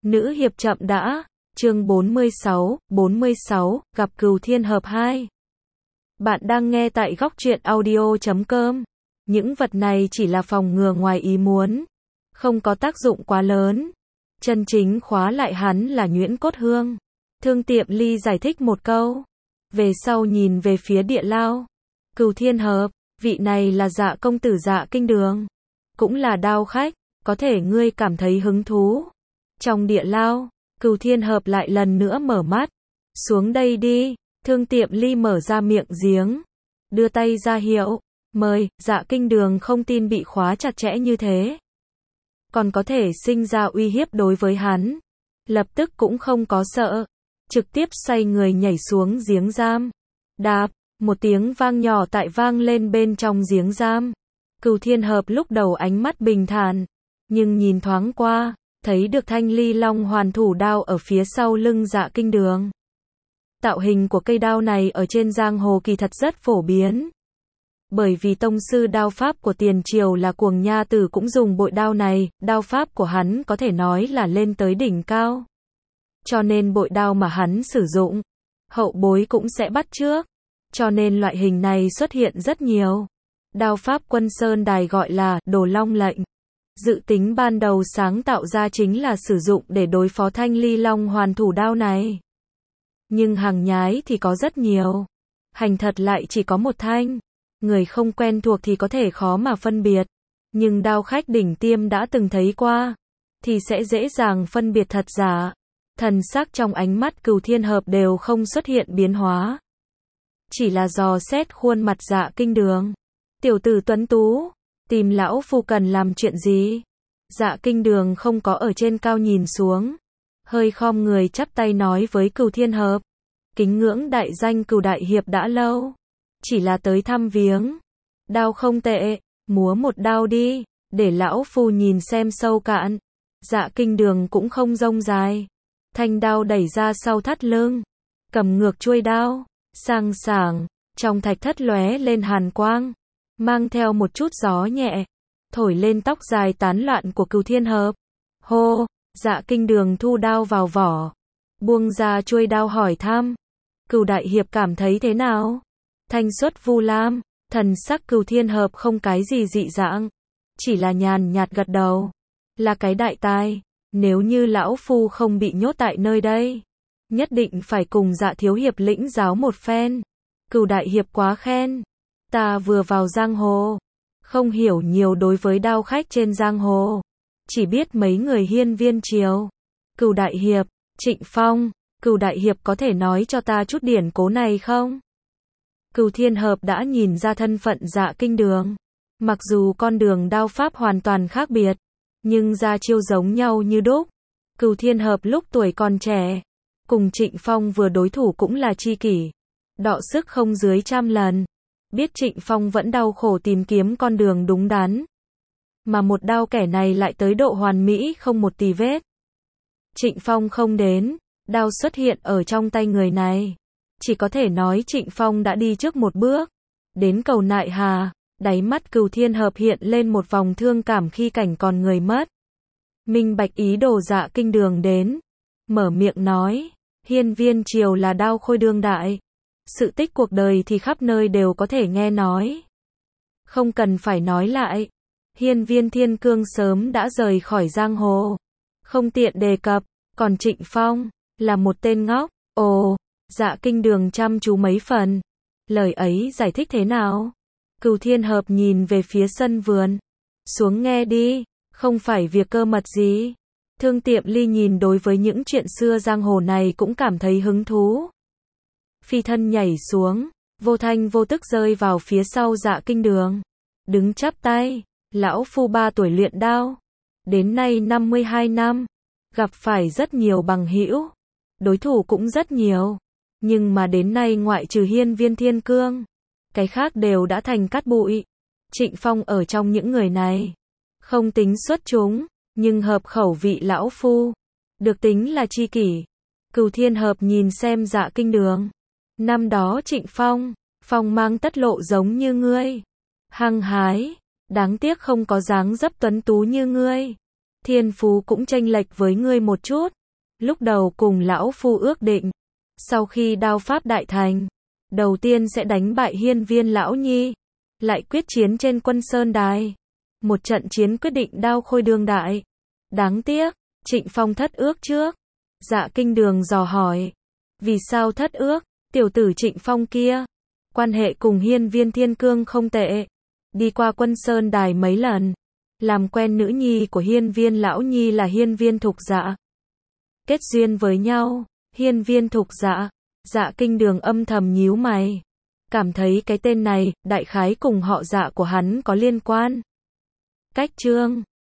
Nữ hiệp chậm đã, chương 46, gặp Cửu Thiên Hợp 2. Bạn đang nghe tại góc truyện audio.com. Những vật này chỉ là phòng ngừa ngoài ý muốn, không có tác dụng quá lớn. Chân chính khóa lại hắn là nhuyễn cốt hương. Thương Tiệm Ly giải thích một câu. Về sau nhìn về phía Địa Lao. Cửu Thiên Hợp, vị này là Dạ công tử Dạ Kinh Đường. Cũng là đao khách, có thể ngươi cảm thấy hứng thú. Trong Địa Lao, Cửu Thiên Hợp lại lần nữa mở mắt. Xuống đây đi, Thương Tiệm Ly mở ra miệng giếng. Đưa tay ra hiệu, mời. Dạ Kinh Đường không tin bị khóa chặt chẽ như thế còn có thể sinh ra uy hiếp đối với hắn. Lập tức cũng không có sợ. Trực tiếp xoay người nhảy xuống giếng giam. Đạp, một tiếng vang nhỏ tại vang lên bên trong giếng giam. Cửu Thiên Hợp lúc đầu ánh mắt bình thản, nhưng nhìn thoáng qua, thấy được thanh ly long hoàn thủ đao ở phía sau lưng Dạ Kinh Đường. Tạo hình của cây đao này ở trên giang hồ kỳ thật rất phổ biến. Bởi vì tông sư đao pháp của tiền triều là Cuồng Nha Tử cũng dùng bội đao này, đao pháp của hắn có thể nói là lên tới đỉnh cao. Cho nên bội đao mà hắn sử dụng, hậu bối cũng sẽ bắt chước. Cho nên loại hình này xuất hiện rất nhiều. Đao pháp Quân Sơn Đài gọi là Đồ Long lệnh. Dự tính ban đầu sáng tạo ra chính là sử dụng để đối phó thanh ly long hoàn thủ đao này. Nhưng hàng nhái thì có rất nhiều. Hành thật lại chỉ có một thanh. Người không quen thuộc thì có thể khó mà phân biệt. Nhưng đao khách đỉnh tiêm đã từng thấy qua, thì sẽ dễ dàng phân biệt thật giả. Thần sắc trong ánh mắt Cửu Thiên Hợp đều không xuất hiện biến hóa. Chỉ là dò xét khuôn mặt Dạ Kinh Đường. Tiểu tử tuấn tú, tìm lão phu cần làm chuyện gì? Dạ Kinh Đường không có ở trên cao nhìn xuống. Hơi khom người chắp tay nói với Cửu Thiên Hợp. Kính ngưỡng đại danh Cửu đại hiệp đã lâu. Chỉ là tới thăm viếng. Đao không tệ, múa một đao đi, để lão phu nhìn xem sâu cạn. Dạ Kinh Đường cũng không rông dài. Thanh đao đẩy ra sau thắt lưng. Cầm ngược chuôi đao, sang sảng, trong thạch thất lóe lên hàn quang. Mang theo một chút gió nhẹ, thổi lên tóc dài tán loạn của Cửu Thiên Hợp. Hô, Dạ Kinh Đường thu đao vào vỏ. Buông ra chuôi đao hỏi thăm. Cửu đại hiệp cảm thấy thế nào? Thanh xuất vu lam, thần sắc Cửu Thiên Hợp không cái gì dị dạng. Chỉ là nhàn nhạt gật đầu. Là cái đại tài, nếu như lão phu không bị nhốt tại nơi đây, nhất định phải cùng Dạ thiếu hiệp lĩnh giáo một phen. Cửu đại hiệp quá khen. Ta vừa vào giang hồ, không hiểu nhiều đối với đao khách trên giang hồ. Chỉ biết mấy người hiên viên triều. Cửu đại hiệp, Trịnh Phong, Cửu đại hiệp có thể nói cho ta chút điển cố này không? Cửu Thiên Hợp đã nhìn ra thân phận Dạ Kinh Đường. Mặc dù con đường đao pháp hoàn toàn khác biệt, nhưng ra chiêu giống nhau như đúc. Cửu Thiên Hợp lúc tuổi còn trẻ, cùng Trịnh Phong vừa đối thủ cũng là tri kỷ. Đọ sức không dưới 100 lần. Biết Trịnh Phong vẫn đau khổ tìm kiếm con đường đúng đắn. Mà một đao kẻ này lại tới độ hoàn mỹ không một tì vết. Trịnh Phong không đến, đao xuất hiện ở trong tay người này. Chỉ có thể nói Trịnh Phong đã đi trước một bước. Đến cầu nại hà, đáy mắt Cửu Thiên Hợp hiện lên một vòng thương cảm khi cảnh còn người mất. Minh bạch ý đồ Dạ Kinh Đường đến. Mở miệng nói, hiên viên triều là đao khôi đương đại. Sự tích cuộc đời thì khắp nơi đều có thể nghe nói. Không cần phải nói lại. Hiên viên Thiên Cương sớm đã rời khỏi giang hồ. Không tiện đề cập, còn Trịnh Phong, là một tên ngốc. Ồ, Dạ Kinh Đường chăm chú mấy phần. Lời ấy giải thích thế nào? Cửu Thiên Hợp nhìn về phía sân vườn. Xuống nghe đi, không phải việc cơ mật gì. Thương Tiệm Ly nhìn đối với những chuyện xưa giang hồ này cũng cảm thấy hứng thú. Phi thân nhảy xuống, vô thanh vô tức rơi vào phía sau Dạ Kinh Đường. Đứng chắp tay, lão phu 3 tuổi luyện đao. Đến nay 52 năm, gặp phải rất nhiều bằng hữu. Đối thủ cũng rất nhiều. Nhưng mà đến nay ngoại trừ hiên viên Thiên Cương, cái khác đều đã thành cát bụi. Trịnh Phong ở trong những người này. Không tính xuất chúng, nhưng hợp khẩu vị lão phu. Được tính là tri kỷ. Cửu Thiên Hợp nhìn xem Dạ Kinh Đường. Năm đó Trịnh Phong, phong mang tất lộ giống như ngươi. Hăng hái, đáng tiếc không có dáng dấp tuấn tú như ngươi. thiên phú cũng chênh lệch với ngươi một chút. Lúc đầu cùng lão phu ước định, sau khi đao pháp đại thành, đầu tiên sẽ đánh bại hiên viên lão nhi, lại quyết chiến trên Quân Sơn Đài. Một trận chiến quyết định đao khôi đương đại. Đáng tiếc, Trịnh Phong thất ước trước. Dạ Kinh Đường dò hỏi, vì sao thất ước? Tiểu tử Trịnh Phong kia, quan hệ cùng hiên viên thiên cương không tệ, đi qua Quân Sơn Đài mấy lần, làm quen nữ nhi của hiên viên lão nhi là hiên viên Thục Dạ. Kết duyên với nhau, hiên viên Thục Dạ. Dạ Kinh Đường âm thầm nhíu mày, cảm thấy cái tên này, đại khái cùng họ Dạ của hắn có liên quan. Cách chương